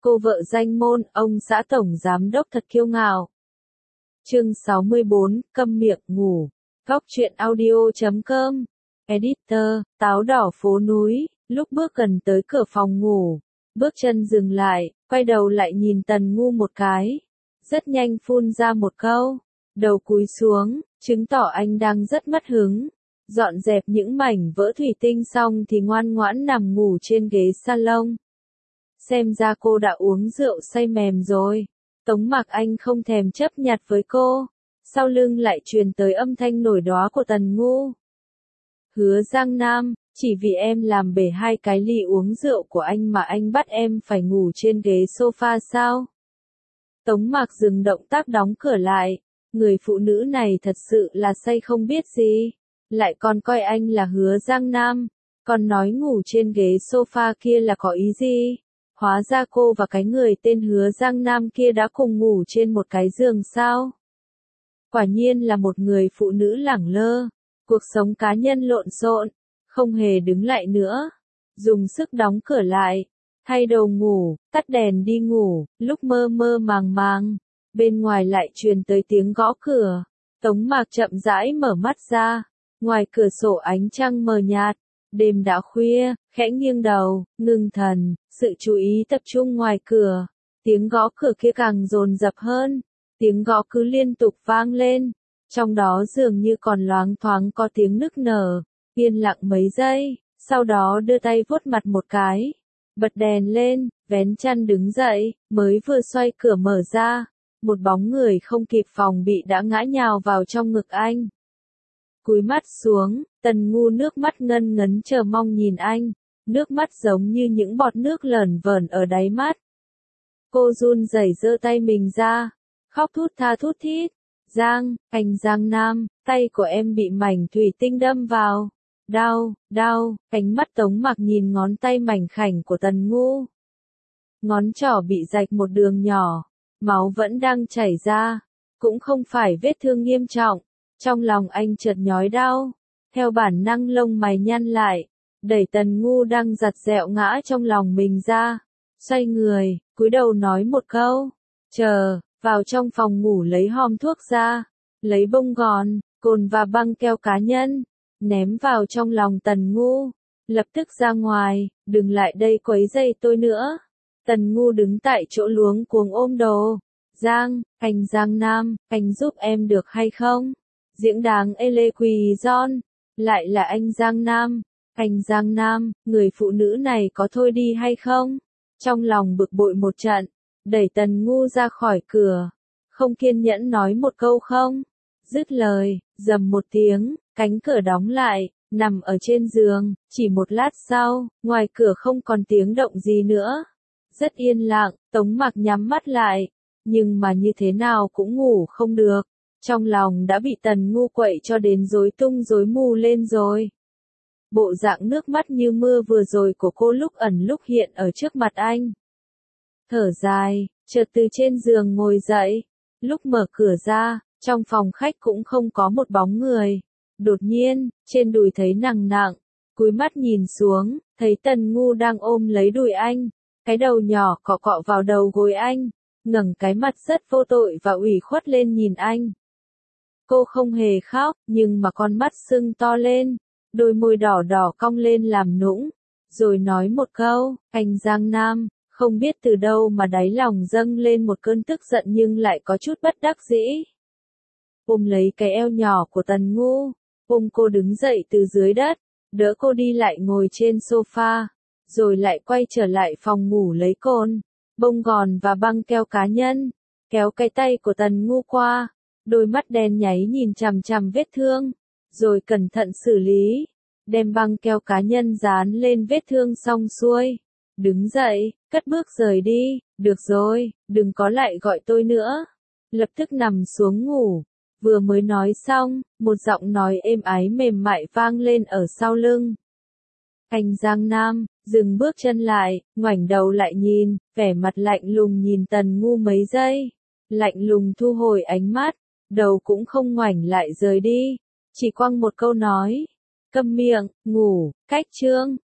Cô vợ danh môn, ông xã tổng giám đốc thật kiêu ngạo. Chương 64, câm miệng ngủ. Góc truyện audio.com. Editor, táo đỏ phố núi, lúc bước gần tới cửa phòng ngủ. Bước chân dừng lại, quay đầu lại nhìn Tần Ngu một cái. Rất nhanh phun ra một câu. Đầu cúi xuống, chứng tỏ anh đang rất mất hứng. Dọn dẹp những mảnh vỡ thủy tinh xong thì ngoan ngoãn nằm ngủ trên ghế salon. Xem ra cô đã uống rượu say mềm rồi. Tống Mặc Anh không thèm chấp nhặt với cô. Sau lưng lại truyền tới âm thanh nổi đoá của Tần Ngu. Hứa Giang Nam, chỉ vì em làm bể 2 cái ly uống rượu của anh mà anh bắt em phải ngủ trên ghế sofa sao? Tống Mặc dừng động tác đóng cửa lại. Người phụ nữ này thật sự là say không biết gì. Lại còn coi anh là Hứa Giang Nam. Còn nói ngủ trên ghế sofa kia là có ý gì? Hóa ra cô và cái người tên Hứa Giang Nam kia đã cùng ngủ trên một cái giường sao? Quả nhiên là một người phụ nữ lẳng lơ. Cuộc sống cá nhân lộn xộn, không hề đứng lại nữa. Dùng sức đóng cửa lại, thay đồ ngủ, tắt đèn đi ngủ, lúc mơ mơ màng màng. Bên ngoài lại truyền tới tiếng gõ cửa. Tống Mạc chậm rãi mở mắt ra. Ngoài cửa sổ ánh trăng mờ nhạt. Đêm đã khuya, khẽ nghiêng đầu, ngưng thần, sự chú ý tập trung ngoài cửa. Tiếng gõ cửa kia càng dồn dập hơn. Tiếng gõ cứ liên tục vang lên. Trong đó dường như còn loáng thoáng có tiếng nức nở. Yên lặng mấy giây, sau đó đưa tay vuốt mặt một cái. Bật đèn lên, vén chăn đứng dậy, mới vừa xoay cửa mở ra. Một bóng người không kịp phòng bị đã ngã nhào vào trong ngực anh. Cúi mắt xuống, Tần Ngu nước mắt ngân ngấn chờ mong nhìn anh. Nước mắt giống như những bọt nước lởn vởn ở đáy mắt. Cô run rẩy giơ tay mình ra, khóc thút tha thút thít. Giang, anh Giang Nam, tay của em bị mảnh thủy tinh đâm vào. Đau, đau, ánh mắt Tống Mặc nhìn ngón tay mảnh khảnh của Tần Ngu. Ngón trỏ bị rạch một đường nhỏ, máu vẫn đang chảy ra, cũng không phải vết thương nghiêm trọng. Trong lòng anh chợt nhói đau, theo bản năng lông mày nhăn lại, đẩy Tần Ngu đang giặt dẹo ngã trong lòng mình ra, xoay người, cúi đầu nói một câu, chờ, vào trong phòng ngủ lấy hòm thuốc ra, lấy bông gòn, cồn và băng keo cá nhân, ném vào trong lòng Tần Ngu, lập tức ra ngoài, đừng lại đây quấy rầy tôi nữa. Tần Ngu đứng tại chỗ luống cuống ôm đồ. Giang, anh Giang Nam, anh giúp em được hay không? Diễn đáng Ele Quỳ Giòn, lại là anh Giang Nam. Anh Giang Nam, người phụ nữ này có thôi đi hay không? Trong lòng bực bội một trận, đẩy Tần Ngu ra khỏi cửa. Không kiên nhẫn nói một câu không? Dứt lời, rầm một tiếng, cánh cửa đóng lại, nằm ở trên giường, chỉ một lát sau, ngoài cửa không còn tiếng động gì nữa. Rất yên lặng, Tống Mặc nhắm mắt lại, nhưng mà như thế nào cũng ngủ không được. Trong lòng đã bị Tần Ngu quậy cho đến rối tung rối mù lên rồi. Bộ dạng nước mắt như mưa vừa rồi của cô lúc ẩn lúc hiện ở trước mặt anh. Thở dài, chợt từ trên giường ngồi dậy. Lúc mở cửa ra, trong phòng khách cũng không có một bóng người. Đột nhiên, trên đùi thấy nặng nặng. Cúi mắt nhìn xuống, thấy Tần Ngu đang ôm lấy đùi anh. Cái đầu nhỏ cọ cọ vào đầu gối anh. Ngẩng cái mặt rất vô tội và ủy khuất lên nhìn anh. Cô không hề khóc, nhưng mà con mắt sưng to lên. Đôi môi đỏ đỏ cong lên làm nũng. Rồi nói một câu, anh Giang Nam. Không biết từ đâu mà đáy lòng dâng lên một cơn tức giận nhưng lại có chút bất đắc dĩ. Ôm lấy cái eo nhỏ của Tần Ngu, ôm cô đứng dậy từ dưới đất, đỡ cô đi lại ngồi trên sofa, rồi lại quay trở lại phòng ngủ lấy cồn, bông gòn và băng keo cá nhân, kéo cái tay của Tần Ngu qua, đôi mắt đen nháy nhìn chằm chằm vết thương, rồi cẩn thận xử lý, đem băng keo cá nhân dán lên vết thương xong xuôi. Đứng dậy, cất bước rời đi, được rồi, đừng có lại gọi tôi nữa. Lập tức nằm xuống ngủ, vừa mới nói xong, một giọng nói êm ái mềm mại vang lên ở sau lưng. Anh Giang Nam, dừng bước chân lại, ngoảnh đầu lại nhìn, vẻ mặt lạnh lùng nhìn Tần Ngu mấy giây. Lạnh lùng thu hồi ánh mắt, đầu cũng không ngoảnh lại rời đi, chỉ quăng một câu nói. Câm miệng, ngủ, cách chương.